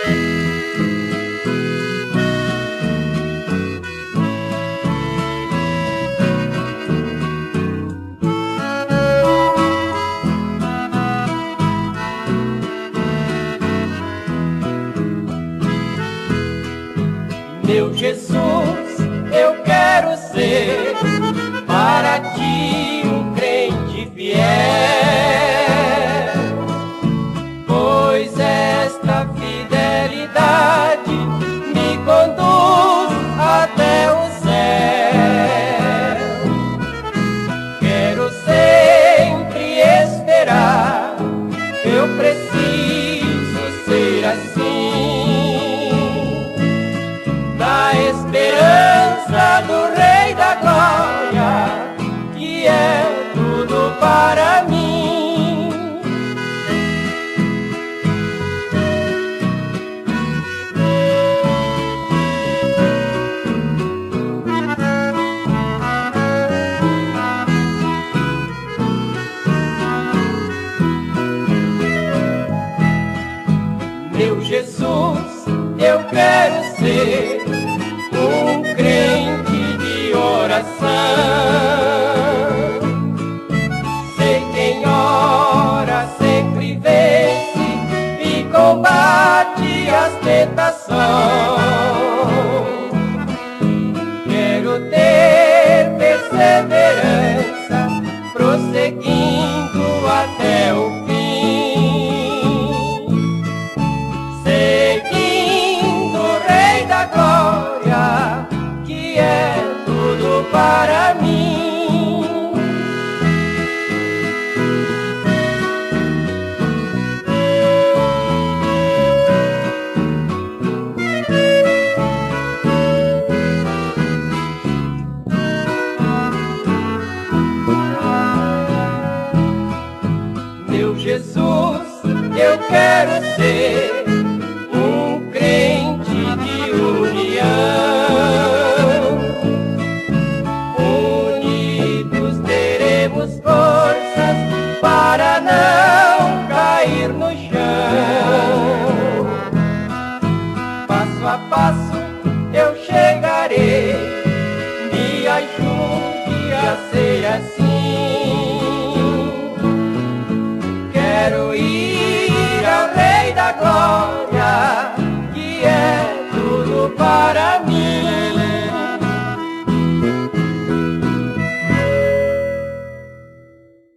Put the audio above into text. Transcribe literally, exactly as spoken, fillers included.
Meu Jesus, eu quero ser para ti um crente fiel, pois esta fidelidade me conduz até o céu. Quero sempre esperar, eu preciso ser assim, na esperança do Rei da Glória, que é tudo para mim. Meu Jesus, eu quero ser um crente de oração. Sei quem ora sempre vence e combate as tentações. Quero ter perseverança, prosseguindo até o fim, seguindo o Rei da Glória, que é tudo para mim. Meu Jesus, eu quero ser um crente de união. Unidos teremos forças para não cair no chão. Passo a passo eu chegarei, me ajude a ser assim. Quero ir ao Rei da Glória, que é tudo para mim.